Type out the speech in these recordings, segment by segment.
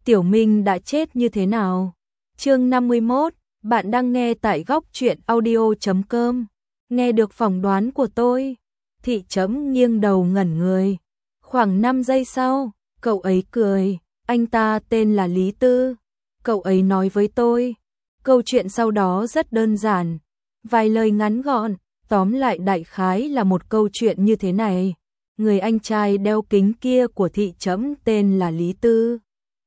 Tiểu Minh đã chết như thế nào? Chương 51, bạn đang nghe tại góc truyện audio.com. Nghe được phỏng đoán của tôi, Thị Chấm nghiêng đầu ngẩn người. Khoảng 5 giây sau, cậu ấy cười, anh ta tên là Lý Tư. Cậu ấy nói với tôi, câu chuyện sau đó rất đơn giản, vài lời ngắn gọn, tóm lại đại khái là một câu chuyện như thế này. Người anh trai đeo kính kia của Thị Chấm tên là Lý Tư,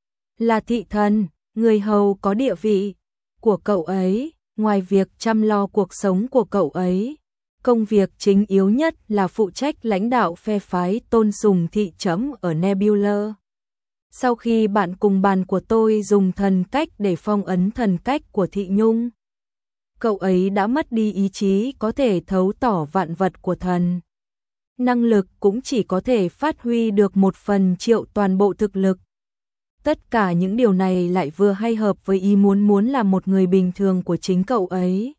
là thị thần, người hầu có địa vị của cậu ấy. Ngoài việc chăm lo cuộc sống của cậu ấy, công việc chính yếu nhất là phụ trách lãnh đạo phe phái tôn sùng Thị Chấm ở Nebula. Sau khi bạn cùng bàn của tôi dùng thần cách để phong ấn thần cách của Thị Nhung, cậu ấy đã mất đi ý chí có thể thấu tỏ vạn vật của thần. Năng lực cũng chỉ có thể phát huy được 1/1000 toàn bộ thực lực. Tất cả những điều này lại vừa hay hợp với ý muốn làm một người bình thường của chính cậu ấy.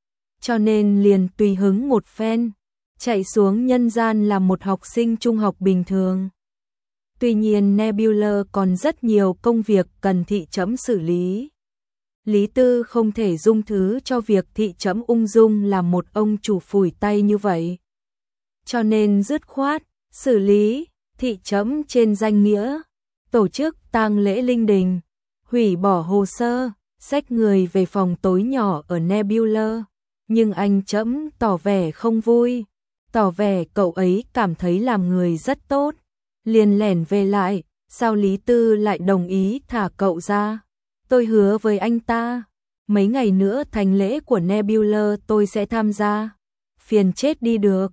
Cho nên liền tùy hứng một phen, chạy xuống nhân gian làm một học sinh trung học bình thường. Tuy nhiên Nebula còn rất nhiều công việc cần Thị Chấm xử lý. Lý Tư không thể dung thứ cho việc Thị Chấm ung dung làm một ông chủ phủi tay như vậy. Cho nên dứt khoát, xử lý Thị Chấm trên danh nghĩa, tổ chức tang lễ linh đình, hủy bỏ hồ sơ, xách người về phòng tối nhỏ ở Nebula. Nhưng anh Chấm tỏ vẻ không vui, tỏ vẻ cậu ấy cảm thấy làm người rất tốt, liền lẻn về lại, sao Lý Tư lại đồng ý thả cậu ra? Tôi hứa với anh ta, mấy ngày nữa thành lễ của Nebula tôi sẽ tham gia. Phiền chết đi được.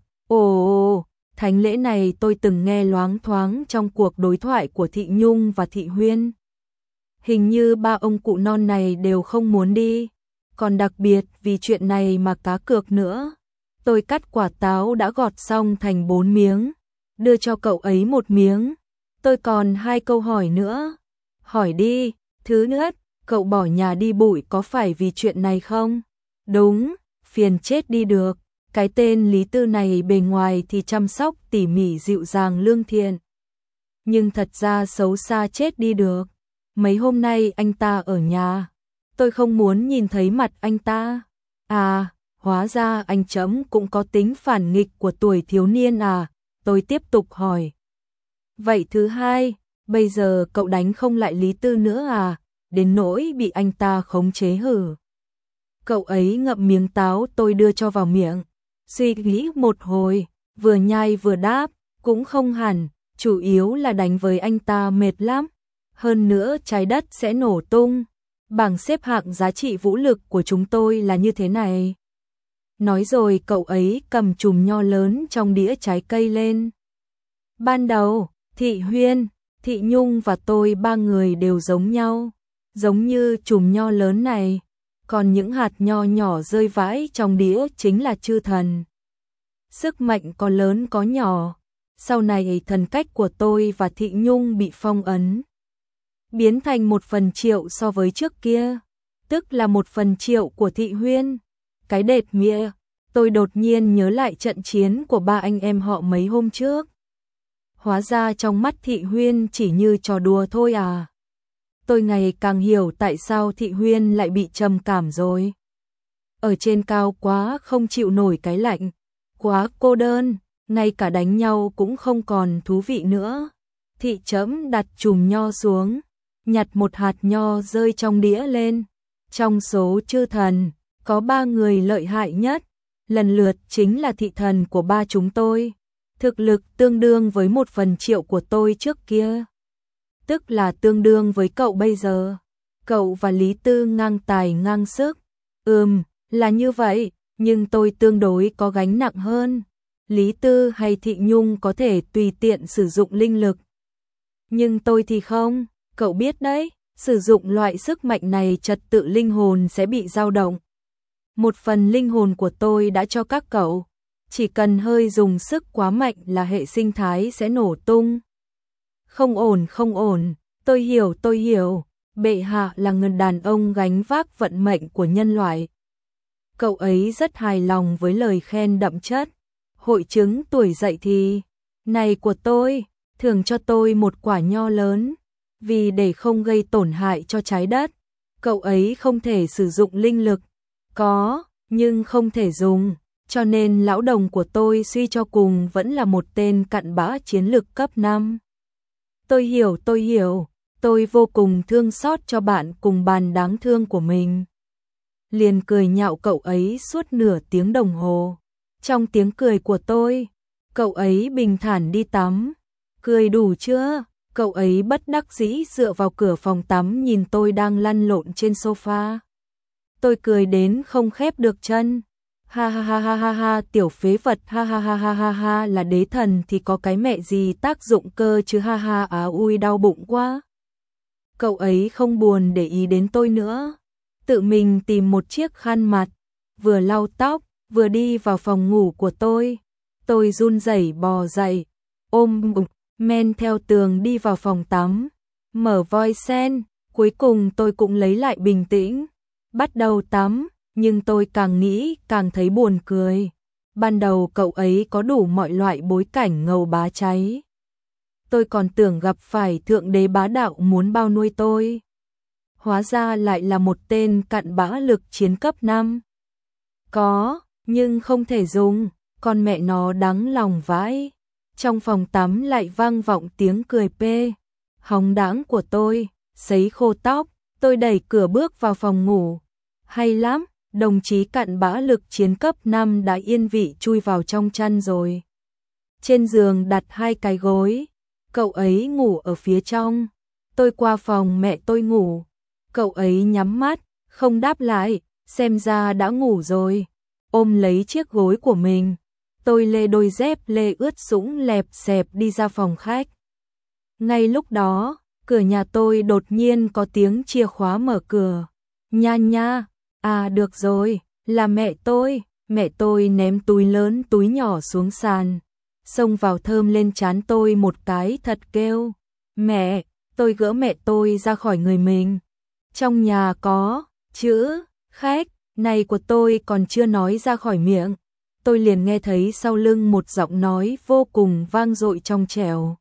Ồ, thánh lễ này tôi từng nghe loáng thoáng trong cuộc đối thoại của Thị Nhung và Thị Huyên. Hình như ba ông cụ non này đều không muốn đi, còn đặc biệt vì chuyện này mà cá cược nữa. Tôi cắt quả táo đã gọt xong thành 4 miếng, đưa cho cậu ấy 1 miếng. Tôi còn 2 câu hỏi nữa. Hỏi đi. Thứ nhất, cậu bỏ nhà đi bụi có phải vì chuyện này không? Đúng, phiền chết đi được. Cái tên Lý Tư này bề ngoài thì chăm sóc tỉ mỉ dịu dàng lương thiện, nhưng thật ra xấu xa chết đi được. Mấy hôm nay anh ta ở nhà, tôi không muốn nhìn thấy mặt anh ta. À, hóa ra anh Chấm cũng có tính phản nghịch của tuổi thiếu niên à? Tôi tiếp tục hỏi. Vậy thứ hai, bây giờ cậu đánh không lại Lý Tư nữa à? Đến nỗi bị anh ta khống chế hử? Cậu ấy ngậm miếng táo tôi đưa cho vào miệng, suy nghĩ một hồi, vừa nhai vừa đáp, cũng không hẳn, chủ yếu là đánh với anh ta mệt lắm. Hơn nữa trái đất sẽ nổ tung. Bảng xếp hạng giá trị vũ lực của chúng tôi là như thế này. Nói rồi cậu ấy cầm chùm nho lớn trong đĩa trái cây lên. Ban đầu, Thị Huyên, Thị Nhung và tôi 3 người đều giống nhau, giống như chùm nho lớn này. Còn những hạt nho nhỏ rơi vãi trong đĩa chính là chư thần. Sức mạnh có lớn có nhỏ. Sau này thần cách của tôi và Thị Nhung bị phong ấn, biến thành 1/1000 so với trước kia, tức là 1/1000 của Thị Huyên. Cái đệt mịa, tôi đột nhiên nhớ lại trận chiến của 3 anh em họ mấy hôm trước. Hóa ra trong mắt Thị Huyên chỉ như trò đùa thôi à. Tôi ngày càng hiểu tại sao Thị Huyên lại bị trầm cảm rồi. Ở trên cao quá không chịu nổi cái lạnh, quá cô đơn, ngay cả đánh nhau cũng không còn thú vị nữa. Thị Chấm đặt chùm nho xuống, nhặt một hạt nho rơi trong đĩa lên. Trong số chư thần, có 3 người lợi hại nhất, lần lượt chính là thị thần của 3 chúng tôi. Thực lực tương đương với 1/1000 của tôi trước kia, tức là tương đương với cậu bây giờ. Cậu và Lý Tư ngang tài ngang sức. Là như vậy, nhưng tôi tương đối có gánh nặng hơn. Lý Tư hay Thị Nhung có thể tùy tiện sử dụng linh lực, nhưng tôi thì không. Cậu biết đấy, sử dụng loại sức mạnh này trật tự linh hồn sẽ bị dao động. 1/10 linh hồn của tôi đã cho các cậu, chỉ cần hơi dùng sức quá mạnh là hệ sinh thái sẽ nổ tung. Không ổn, tôi hiểu, bệ hạ là người đàn ông gánh vác vận mệnh của nhân loại. Cậu ấy rất hài lòng với lời khen đậm chất. Hội chứng tuổi dậy thì, này của tôi, thưởng cho tôi một quả nho lớn. vì để không gây tổn hại cho trái đất, cậu ấy không thể sử dụng linh lực. Có, nhưng không thể dùng, cho nên lão đồng của tôi suy cho cùng vẫn là một tên cặn bã chiến lực cấp 5. Tôi hiểu, tôi vô cùng thương xót cho bạn cùng bàn đáng thương của mình. Liền cười nhạo cậu ấy suốt nửa tiếng đồng hồ. Trong tiếng cười của tôi, cậu ấy bình thản đi tắm. Cười đủ chưa? Cậu ấy bất đắc dĩ dựa vào cửa phòng tắm nhìn tôi đang lăn lộn trên sofa. Tôi cười đến không khép được chân. Ha ha ha ha ha ha, tiểu phế vật, ha ha ha ha ha ha, là đế thần thì có cái mẹ gì tác dụng cơ chứ, ha ha, ui đau bụng quá. Cậu ấy không buồn để ý đến tôi nữa, tự mình tìm một chiếc khăn mặt, vừa lau tóc, vừa đi vào phòng ngủ của tôi. Tôi run rẩy bò dậy, ôm bụng, men theo tường đi vào phòng tắm, mở vòi sen, cuối cùng tôi cũng lấy lại bình tĩnh, bắt đầu tắm. Nhưng tôi càng nghĩ càng thấy buồn cười. Ban đầu cậu ấy có đủ mọi loại bối cảnh ngầu bá cháy. Tôi còn tưởng gặp phải thượng đế bá đạo muốn bao nuôi tôi. Hóa ra lại là một tên cặn bã lực chiến cấp 5. Có, nhưng không thể dùng, con mẹ nó đáng lòng vãi. Trong phòng tắm lại vang vọng tiếng cười hóng đãng của tôi, sấy khô tóc, tôi đẩy cửa bước vào phòng ngủ. Hay lắm. Đồng chí cặn bã lực chiến cấp 5 đã yên vị chui vào trong chăn rồi. Trên giường đặt 2 cái gối, cậu ấy ngủ ở phía trong. Tôi qua phòng mẹ tôi ngủ, cậu ấy nhắm mắt, không đáp lại, xem ra đã ngủ rồi. Ôm lấy chiếc gối của mình, tôi lê đôi dép lê ướt sũng lẹp xẹp đi ra phòng khách. Ngay lúc đó, cửa nhà tôi đột nhiên có tiếng chìa khóa mở cửa. Nha nha. À được rồi, là mẹ tôi ném túi lớn túi nhỏ xuống sàn, xông vào thơm lên trán tôi một cái thật kêu. Mẹ, tôi gỡ mẹ tôi ra khỏi người mình. Trong nhà có chữ khách này của tôi còn chưa nói ra khỏi miệng, tôi liền nghe thấy sau lưng một giọng nói vô cùng vang dội trong trẻo.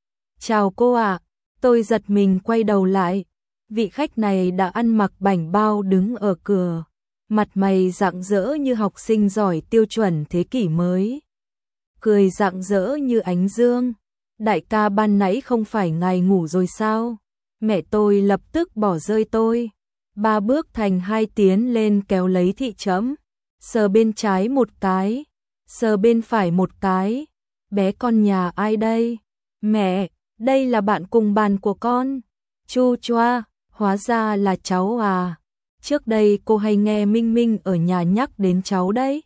Chào cô ạ, tôi giật mình quay đầu lại. Vị khách này đã ăn mặc bảnh bao đứng ở cửa, mặt mày rạng rỡ như học sinh giỏi tiêu chuẩn thế kỷ mới. Cười rạng rỡ như ánh dương. Đại ca ban nãy không phải ngài ngủ rồi sao? Mẹ tôi lập tức bỏ rơi tôi. 3 bước thành 2 tiến lên kéo lấy thị trẫm, sờ bên trái một cái, sờ bên phải một cái. Bé con nhà ai đây? Mẹ, đây là bạn cùng bàn của con. Chu choa. Hóa ra là cháu à. Trước đây cô hay nghe Minh Minh ở nhà nhắc đến cháu đấy.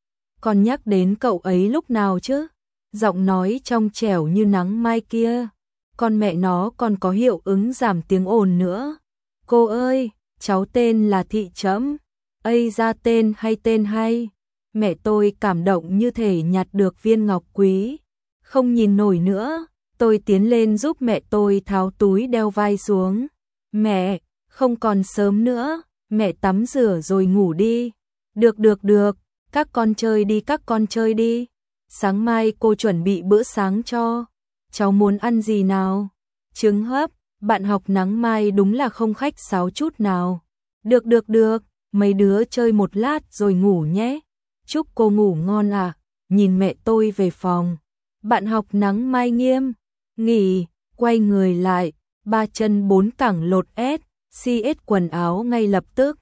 Còn nhắc đến cậu ấy lúc nào chứ? Giọng nói trong trẻo như nắng mai kia. Con mẹ nó còn có hiệu ứng giảm tiếng ồn nữa. Cô ơi, cháu tên là Thị Trẫm. Ây ra tên hay. Mẹ tôi cảm động như thể nhặt được viên ngọc quý. Không nhìn nổi nữa, tôi tiến lên giúp mẹ tôi tháo túi đeo vai xuống. Mẹ, không còn sớm nữa, mẹ tắm rửa rồi ngủ đi. Được, các con chơi đi. Sáng mai cô chuẩn bị bữa sáng cho. Cháu muốn ăn gì nào? Trứng hấp, bạn học nắng mai đúng là không khách sáo chút nào. Được, mấy đứa chơi một lát rồi ngủ nhé. Chúc cô ngủ ngon à. Nhìn mẹ tôi về phòng. Bạn học nắng mai nghiêm nghỉ, quay người lại. 3 chân 4 cẳng lột CS quần áo ngay lập tức.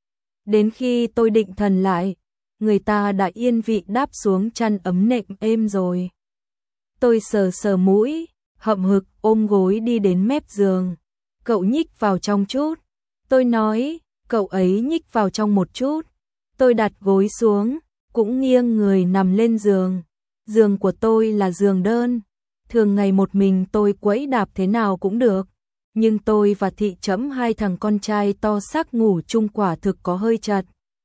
Đến khi tôi định thần lại, người ta đã yên vị đáp xuống chăn ấm nệm êm rồi. Tôi sờ mũi, hậm hực ôm gối đi đến mép giường. Cậu nhích vào trong chút. Tôi nói, cậu ấy nhích vào trong một chút. Tôi đặt gối xuống, cũng nghiêng người nằm lên giường. Giường của tôi là giường đơn. Thường ngày một mình tôi quẫy đạp thế nào cũng được. Nhưng tôi và Thị Trẫm 2 thằng con trai to xác ngủ chung quả thực có hơi chật.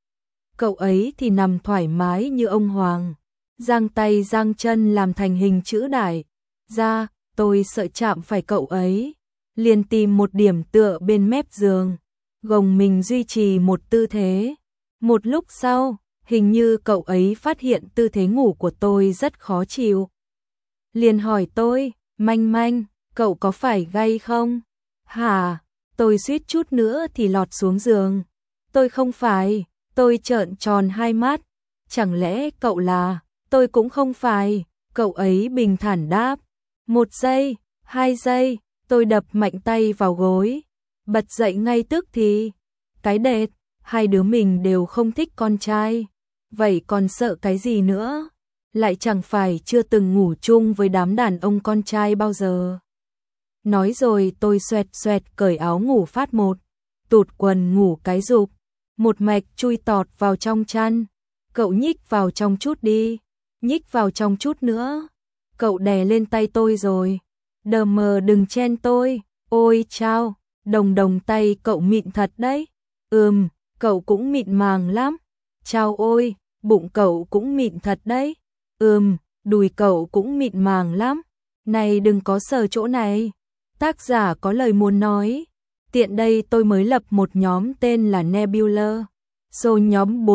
Cậu ấy thì nằm thoải mái như ông hoàng. Giang tay giang chân làm thành hình chữ đại. Ra, tôi sợ chạm phải cậu ấy. Liền tìm một điểm tựa bên mép giường. Gồng mình duy trì một tư thế. Một lúc sau, hình như cậu ấy phát hiện tư thế ngủ của tôi rất khó chịu. Liền hỏi tôi, Manh, cậu có phải gay không? Hả? Tôi suýt chút nữa thì lọt xuống giường. Tôi không phải, tôi trợn tròn hai mắt. Chẳng lẽ cậu là? Tôi cũng không phải, cậu ấy bình thản đáp. 1 giây, 2 giây, tôi đập mạnh tay vào gối. Bật dậy ngay tức thì. Cái đệt, hai đứa mình đều không thích con trai. Vậy còn sợ cái gì nữa? Lại chẳng phải chưa từng ngủ chung với đám đàn ông con trai bao giờ. Nói rồi tôi xoẹt xoẹt cởi áo ngủ phát một, tụt quần ngủ cái rụp, một mạch chui tọt vào trong chăn. Cậu nhích vào trong chút đi, nhích vào trong chút nữa. Cậu đè lên tay tôi rồi. Đờ mờ đừng chen tôi. Ôi chao, đồng đồng tay cậu mịn thật đấy. Cậu cũng mịn màng lắm. Chao ôi, bụng cậu cũng mịn thật đấy. Đùi cậu cũng mịn màng lắm. Này đừng có sờ chỗ này. Tác giả có lời muốn nói. Tiện đây tôi mới lập một nhóm tên là Nebula. Số nhóm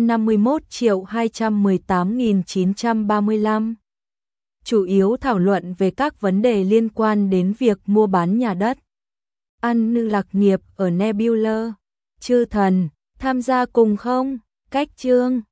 451.218.935. Chủ yếu thảo luận về các vấn đề liên quan đến việc mua bán nhà đất. Ăn nư lạc nghiệp ở Nebula. Chư thần, tham gia cùng không? Cách chương